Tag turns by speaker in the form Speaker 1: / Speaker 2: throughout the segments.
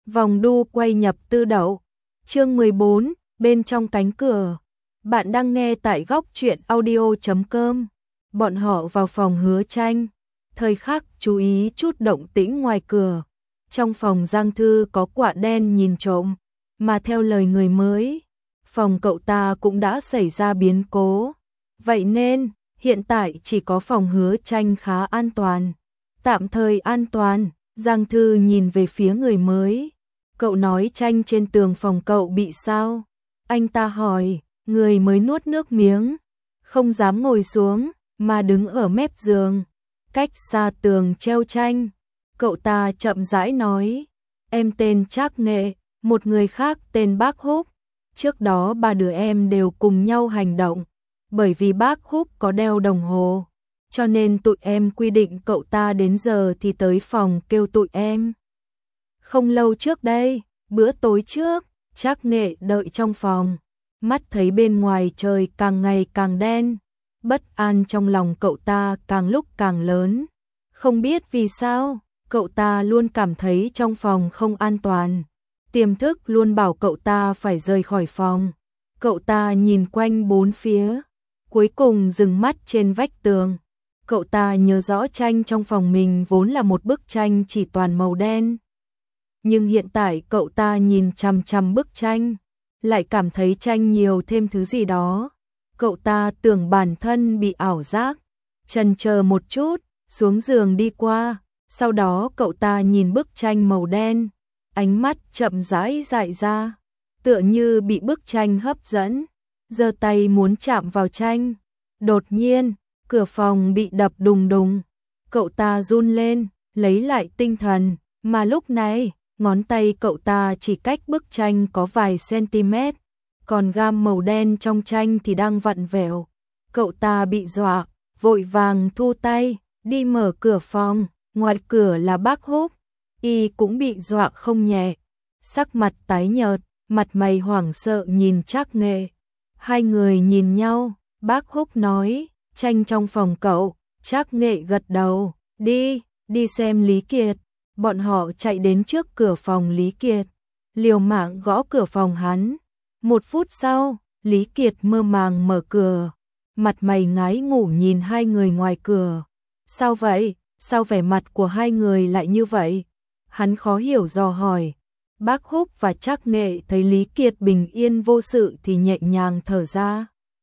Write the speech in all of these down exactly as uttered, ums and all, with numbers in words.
Speaker 1: Vòng đu quay nhập tư đậu. Chương mười bốn, bên trong cánh cửa. Bạn đang nghe tại góc truyện audio chấm com. Bọn họ vào phòng Hứa Tranh, thời khắc chú ý chút động tĩnh ngoài cửa. Trong phòng Giang Thư có quả đen nhìn trộm, mà theo lời người mới, phòng cậu ta cũng đã xảy ra biến cố. Vậy nên, hiện tại chỉ có phòng Hứa Tranh khá an toàn. Tạm thời an toàn, Giang Thư nhìn về phía người mới. Cậu nói tranh trên tường phòng cậu bị sao? Anh ta hỏi, người mới nuốt nước miếng, không dám ngồi xuống, mà đứng ở mép giường, cách xa tường treo tranh. Cậu ta chậm rãi nói, em tên Trác Nghệ, một người khác tên Bác Húc. Trước đó ba đứa em đều cùng nhau hành động, bởi vì Bác Húc có đeo đồng hồ, cho nên tụi em quy định cậu ta đến giờ thì tới phòng kêu tụi em. Không lâu trước đây, bữa tối trước, Trác Nghệ đợi trong phòng, mắt thấy bên ngoài trời càng ngày càng đen, bất an trong lòng cậu ta càng lúc càng lớn. Không biết vì sao, cậu ta luôn cảm thấy trong phòng không an toàn. Tiềm thức luôn bảo cậu ta phải rời khỏi phòng. Cậu ta nhìn quanh bốn phía, cuối cùng dừng mắt trên vách tường. Cậu ta nhớ rõ tranh trong phòng mình vốn là một bức tranh chỉ toàn màu đen. Nhưng hiện tại cậu ta nhìn chằm chằm bức tranh, lại cảm thấy tranh nhiều thêm thứ gì đó. Cậu ta tưởng bản thân bị ảo giác, chần chờ một chút, xuống giường đi qua. Sau đó cậu ta nhìn bức tranh màu đen, ánh mắt chậm rãi dại ra, tựa như bị bức tranh hấp dẫn, giơ tay muốn chạm vào tranh. Đột nhiên, cửa phòng bị đập đùng đùng, cậu ta run lên, lấy lại tinh thần, mà lúc này, ngón tay cậu ta chỉ cách bức tranh có vài cm, còn gam màu đen trong tranh thì đang vặn vẹo. Cậu ta bị dọa, vội vàng thu tay, đi mở cửa phòng, ngoài cửa là Bác Húc, y cũng bị dọa không nhẹ, sắc mặt tái nhợt, mặt mày hoảng sợ nhìn Trác Nghệ. Hai người nhìn nhau, Bác Húc nói, tranh trong phòng cậu. Trác Nghệ gật đầu, đi, đi xem Lý Kiệt. Bọn họ chạy đến trước cửa phòng Lý Kiệt, liều mạng gõ cửa phòng hắn. Một phút sau, Lý Kiệt mơ màng mở cửa, mặt mày ngái ngủ nhìn hai người ngoài cửa. Sao vậy? Sao vẻ mặt của hai người lại như vậy? Hắn khó hiểu dò hỏi. Bác Húc và Trác Nghệ thấy Lý Kiệt bình yên vô sự thì nhẹ nhàng thở ra.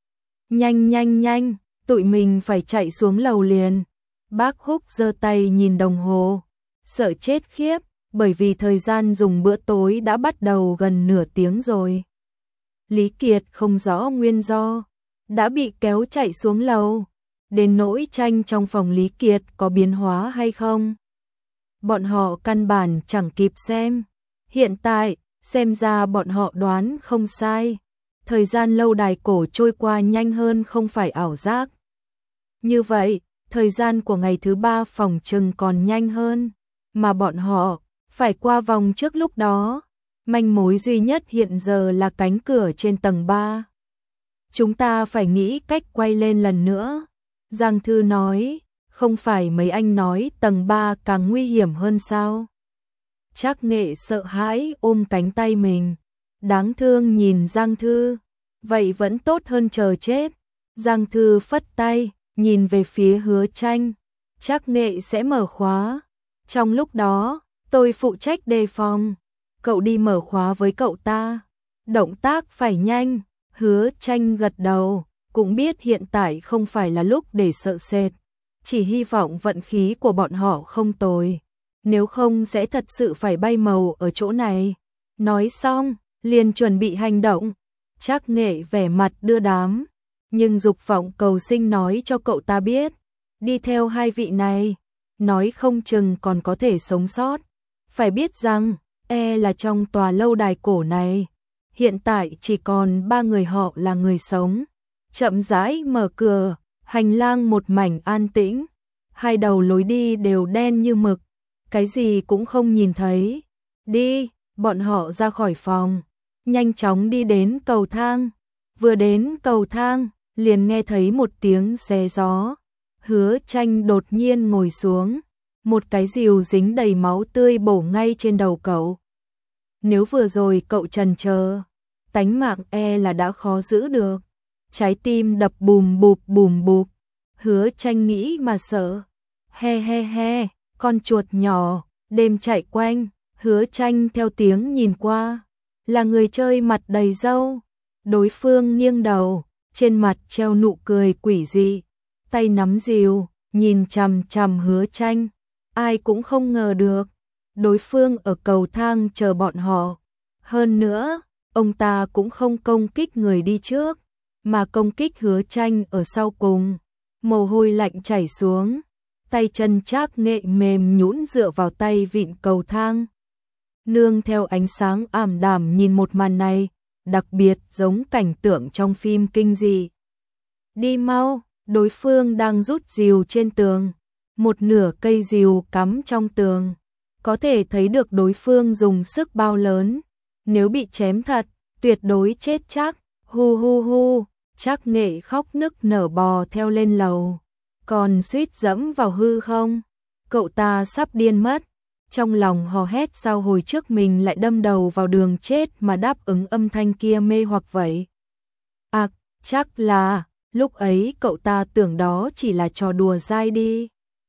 Speaker 1: Nhanh nhanh nhanh, tụi mình phải chạy xuống lầu liền. Bác Húc giơ tay nhìn đồng hồ, sợ chết khiếp, bởi vì thời gian dùng bữa tối đã bắt đầu gần nửa tiếng rồi. Lý Kiệt không rõ nguyên do, đã bị kéo chạy xuống lầu. Đến nỗi tranh trong phòng Lý Kiệt có biến hóa hay không, bọn họ căn bản chẳng kịp xem. Hiện tại, xem ra bọn họ đoán không sai. Thời gian lâu đài cổ trôi qua nhanh hơn không phải ảo giác. Như vậy, thời gian của ngày thứ ba phòng trừng còn nhanh hơn, mà bọn họ phải qua vòng trước lúc đó. Manh mối duy nhất hiện giờ là cánh cửa trên tầng ba. Chúng ta phải nghĩ cách quay lên lần nữa. Giang Thư nói, không phải mấy anh nói tầng ba càng nguy hiểm hơn sao? Trác Nghệ sợ hãi ôm cánh tay mình, đáng thương nhìn Giang Thư, vậy vẫn tốt hơn chờ chết. Giang Thư phất tay, nhìn về phía Hứa Tranh, Trác Nghệ sẽ mở khóa. Trong lúc đó, tôi phụ trách đề phòng, cậu đi mở khóa với cậu ta. Động tác phải nhanh. Hứa Tranh gật đầu, cũng biết hiện tại không phải là lúc để sợ sệt, chỉ hy vọng vận khí của bọn họ không tồi, nếu không sẽ thật sự phải bay màu ở chỗ này. Nói xong, liền chuẩn bị hành động. Trác Nghệ vẻ mặt đưa đám, nhưng dục vọng cầu sinh nói cho cậu ta biết, đi theo hai vị này, nói không chừng còn có thể sống sót. Phải biết rằng, e là trong tòa lâu đài cổ này, hiện tại chỉ còn ba người họ là người sống. Chậm rãi mở cửa, hành lang một mảnh an tĩnh, hai đầu lối đi đều đen như mực, cái gì cũng không nhìn thấy. Đi, bọn họ ra khỏi phòng, nhanh chóng đi đến cầu thang. Vừa đến cầu thang, liền nghe thấy một tiếng xé gió. Hứa Tranh đột nhiên ngồi xuống, một cái rìu dính đầy máu tươi bổ ngay trên đầu cậu. nếu vừa rồi cậu trần chờ, tánh mạng e là đã khó giữ được. Trái tim đập bùm bụp bùm bụp, Hứa Tranh nghĩ mà sợ. He he he, con chuột nhỏ, đêm chạy quanh, Hứa Tranh theo tiếng nhìn qua, là người chơi mặt đầy râu. Đối phương nghiêng đầu, trên mặt treo nụ cười quỷ dị, tay nắm rìu, nhìn chằm chằm Hứa Tranh. Ai cũng không ngờ được, đối phương ở cầu thang chờ bọn họ. Hơn nữa, ông ta cũng không công kích người đi trước, mà công kích Hứa Tranh ở sau cùng. Mồ hôi lạnh chảy xuống, tay chân Trác Nghệ mềm nhũn dựa vào tay vịn cầu thang. Nương theo ánh sáng ảm đạm nhìn một màn này, đặc biệt giống cảnh tượng trong phim kinh dị. Đi mau, đối phương đang rút rìu trên tường, một nửa cây rìu cắm trong tường, có thể thấy được đối phương dùng sức bao lớn, nếu bị chém thật, tuyệt đối chết chắc. Hu hu hu, Trác Nghệ khóc nức nở bò theo lên lầu, còn suýt dẫm vào hư không. Cậu ta sắp điên mất, trong lòng hò hét sao hồi trước mình lại đâm đầu vào đường chết mà đáp ứng âm thanh kia mê hoặc vậy. À, chắc là, lúc ấy cậu ta tưởng đó chỉ là trò đùa dai đi.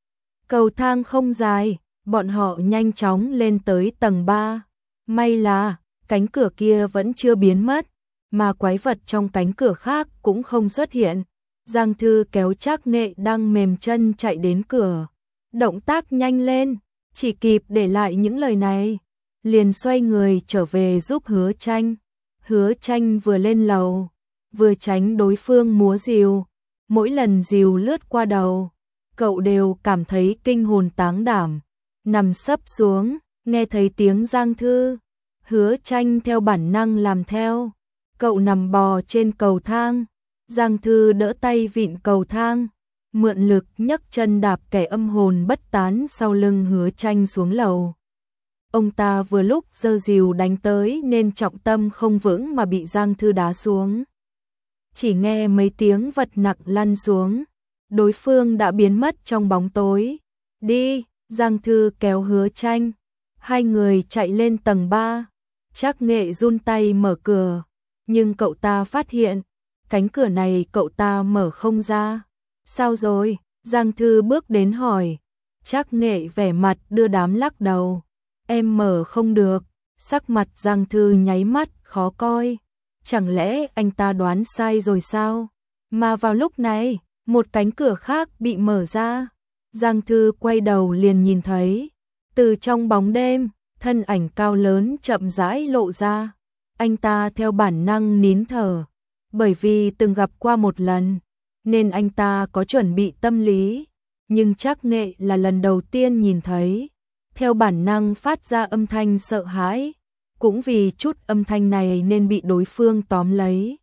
Speaker 1: Cầu thang không dài, bọn họ nhanh chóng lên tới tầng ba. May là, cánh cửa kia vẫn chưa biến mất, mà quái vật trong cánh cửa khác cũng không xuất hiện. Giang Thư kéo Trác Nghệ đang mềm chân chạy đến cửa. Động tác nhanh lên, chỉ kịp để lại những lời này, liền xoay người trở về giúp Hứa Tranh. Hứa Tranh vừa lên lầu, vừa tránh đối phương múa rìu. Mỗi lần rìu lướt qua đầu, cậu đều cảm thấy kinh hồn táng đảm. Nằm sấp xuống, nghe thấy tiếng Giang Thư, Hứa Tranh theo bản năng làm theo. Cậu nằm bò trên cầu thang, Giang Thư đỡ tay vịn cầu thang, mượn lực nhấc chân đạp kẻ âm hồn bất tán sau lưng Hứa Tranh xuống lầu. Ông ta vừa lúc giơ rìu đánh tới nên trọng tâm không vững mà bị Giang Thư đá xuống. Chỉ nghe mấy tiếng vật nặng lăn xuống, đối phương đã biến mất trong bóng tối. Đi, Giang Thư kéo Hứa Tranh, hai người chạy lên tầng ba. Trác Nghệ run tay mở cửa, nhưng cậu ta phát hiện, cánh cửa này cậu ta mở không ra. Sao rồi? Giang Thư bước đến hỏi. Trác Nghệ vẻ mặt đưa đám lắc đầu. Em mở không được. Sắc mặt Giang Thư nháy mắt khó coi. Chẳng lẽ anh ta đoán sai rồi sao? Mà vào lúc này, một cánh cửa khác bị mở ra. Giang Thư quay đầu liền nhìn thấy, từ trong bóng đêm, thân ảnh cao lớn chậm rãi lộ ra. Anh ta theo bản năng nín thở, bởi vì từng gặp qua một lần, nên anh ta có chuẩn bị tâm lý, nhưng Trác Nghệ là lần đầu tiên nhìn thấy, theo bản năng phát ra âm thanh sợ hãi, cũng vì chút âm thanh này nên bị đối phương tóm lấy.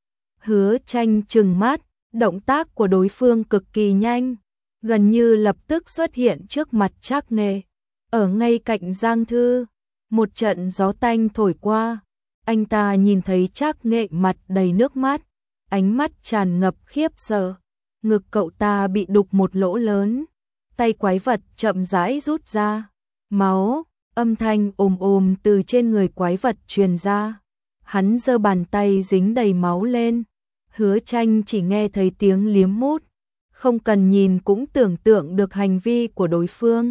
Speaker 1: Hứa Tranh trừng mắt, động tác của đối phương cực kỳ nhanh, gần như lập tức xuất hiện trước mặt Trác Nghệ, ở ngay cạnh Giang Thư. Một trận gió tanh thổi qua, anh ta nhìn thấy Trác Nghệ mặt đầy nước mắt, ánh mắt tràn ngập khiếp sợ, ngực cậu ta bị đục một lỗ lớn, tay quái vật chậm rãi rút ra, máu, âm thanh ồm ồm từ trên người quái vật truyền ra. Hắn giơ bàn tay dính đầy máu lên, Hứa Tranh chỉ nghe thấy tiếng liếm mút, không cần nhìn cũng tưởng tượng được hành vi của đối phương.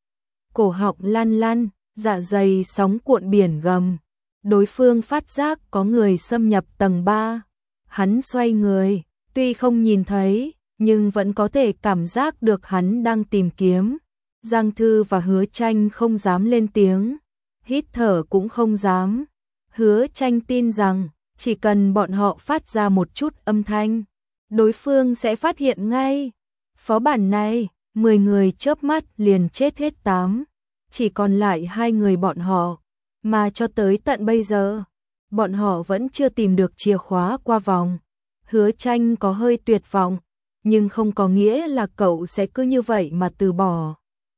Speaker 1: Cổ họng lăn lăn, dạ dày sóng cuộn biển gầm. Đối phương phát giác có người xâm nhập tầng ba. Hắn xoay người, tuy không nhìn thấy, nhưng vẫn có thể cảm giác được hắn đang tìm kiếm. Giang Thư và Hứa Tranh không dám lên tiếng, hít thở cũng không dám. Hứa Tranh tin rằng, chỉ cần bọn họ phát ra một chút âm thanh, đối phương sẽ phát hiện ngay. Phó bản này, mười người chớp mắt liền chết hết tám, chỉ còn lại hai người bọn họ, mà cho tới tận bây giờ, bọn họ vẫn chưa tìm được chìa khóa qua vòng. Hứa Tranh có hơi tuyệt vọng, nhưng không có nghĩa là cậu sẽ cứ như vậy mà từ bỏ.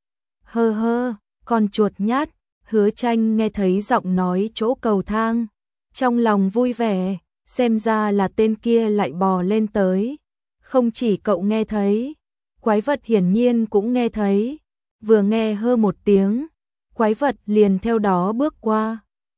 Speaker 1: Hơ hơ, con chuột nhát, Hứa Tranh nghe thấy giọng nói chỗ cầu thang, trong lòng vui vẻ, xem ra là tên kia lại bò lên tới. Không chỉ cậu nghe thấy, quái vật hiển nhiên cũng nghe thấy, vừa nghe hơ một tiếng, quái vật liền theo đó bước qua.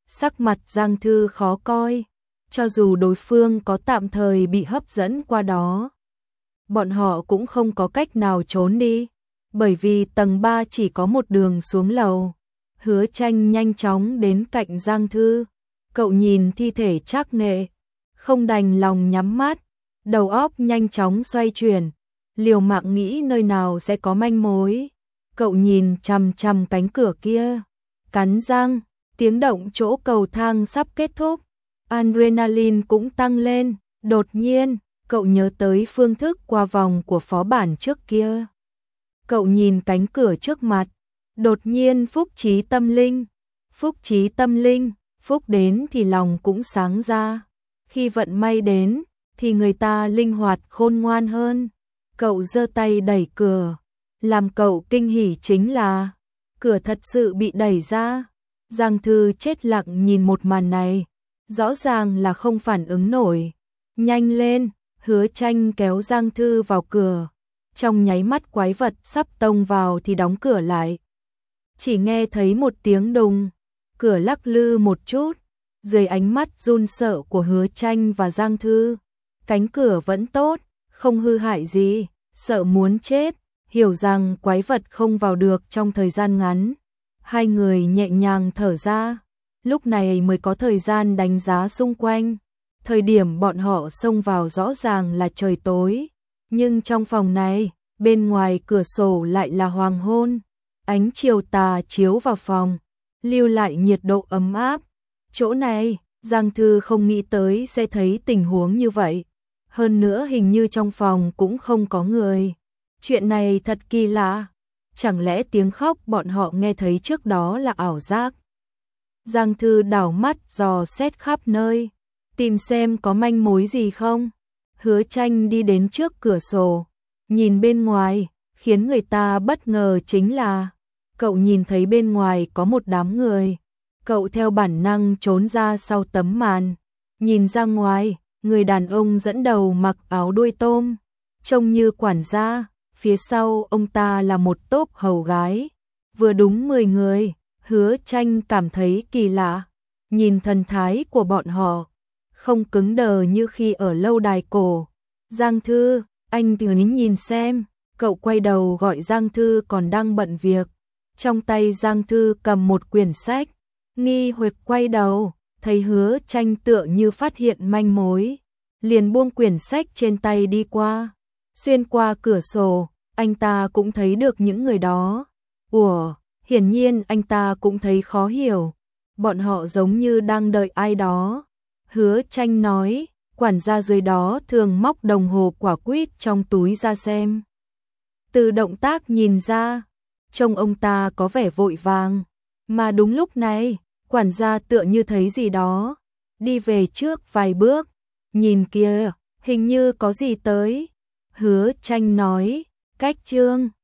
Speaker 1: Sắc mặt Giang Thư khó coi, cho dù đối phương có tạm thời bị hấp dẫn qua đó, bọn họ cũng không có cách nào trốn đi, bởi vì tầng ba chỉ có một đường xuống lầu. Hứa Tranh nhanh chóng đến cạnh Giang Thư, cậu nhìn thi thể trác nghệ, không đành lòng nhắm mắt, đầu óc nhanh chóng xoay chuyển, liều mạng nghĩ nơi nào sẽ có manh mối. Cậu nhìn chằm chằm cánh cửa kia, cắn răng, tiếng động chỗ cầu thang sắp kết thúc, adrenaline cũng tăng lên, đột nhiên, cậu nhớ tới phương thức qua vòng của phó bản trước kia. Cậu nhìn cánh cửa trước mặt, đột nhiên phúc trí tâm linh, phúc trí tâm linh, phúc đến thì lòng cũng sáng ra, khi vận may đến, thì người ta linh hoạt khôn ngoan hơn. Cậu giơ tay đẩy cửa, làm cậu kinh hỉ chính là, cửa thật sự bị đẩy ra. Giang Thư chết lặng nhìn một màn này, rõ ràng là không phản ứng nổi. Nhanh lên, Hứa Tranh kéo Giang Thư vào cửa, trong nháy mắt quái vật sắp tông vào thì đóng cửa lại. Chỉ nghe thấy một tiếng đùng, cửa lắc lư một chút, dưới ánh mắt run sợ của Hứa Tranh và Giang Thư, cánh cửa vẫn tốt, không hư hại gì, sợ muốn chết, hiểu rằng quái vật không vào được trong thời gian ngắn. Hai người nhẹ nhàng thở ra, lúc này mới có thời gian đánh giá xung quanh. Thời điểm bọn họ xông vào rõ ràng là trời tối, nhưng trong phòng này, bên ngoài cửa sổ lại là hoàng hôn. Ánh chiều tà chiếu vào phòng, lưu lại nhiệt độ ấm áp. Chỗ này, Giang Thư không nghĩ tới sẽ thấy tình huống như vậy. Hơn nữa hình như trong phòng cũng không có người. Chuyện này thật kỳ lạ. Chẳng lẽ tiếng khóc bọn họ nghe thấy trước đó là ảo giác? Giang Thư đảo mắt dò xét khắp nơi, tìm xem có manh mối gì không. Hứa Tranh đi đến trước cửa sổ, nhìn bên ngoài, khiến người ta bất ngờ chính là cậu nhìn thấy bên ngoài có một đám người. Cậu theo bản năng trốn ra sau tấm màn, nhìn ra ngoài, người đàn ông dẫn đầu mặc áo đuôi tôm, trông như quản gia, phía sau ông ta là một tốp hầu gái, vừa đúng mười người. Hứa Tranh cảm thấy kỳ lạ, nhìn thần thái của bọn họ, không cứng đờ như khi ở lâu đài cổ. Giang Thư, anh thử nhìn xem, cậu quay đầu gọi Giang Thư còn đang bận việc. Trong tay Giang Thư cầm một quyển sách, nghi hoặc quay đầu, thấy Hứa Tranh tựa như phát hiện manh mối, liền buông quyển sách trên tay đi qua. Xuyên qua cửa sổ, anh ta cũng thấy được những người đó. Ủa, hiển nhiên anh ta cũng thấy khó hiểu, bọn họ giống như đang đợi ai đó. Hứa Tranh nói, quản gia dưới đó thường móc đồng hồ quả quýt trong túi ra xem. Từ động tác nhìn ra, trông ông ta có vẻ vội vàng, mà đúng lúc này, quản gia tựa như thấy gì đó, đi về trước vài bước, nhìn kia, hình như có gì tới. Hứa Tranh nói, cách chương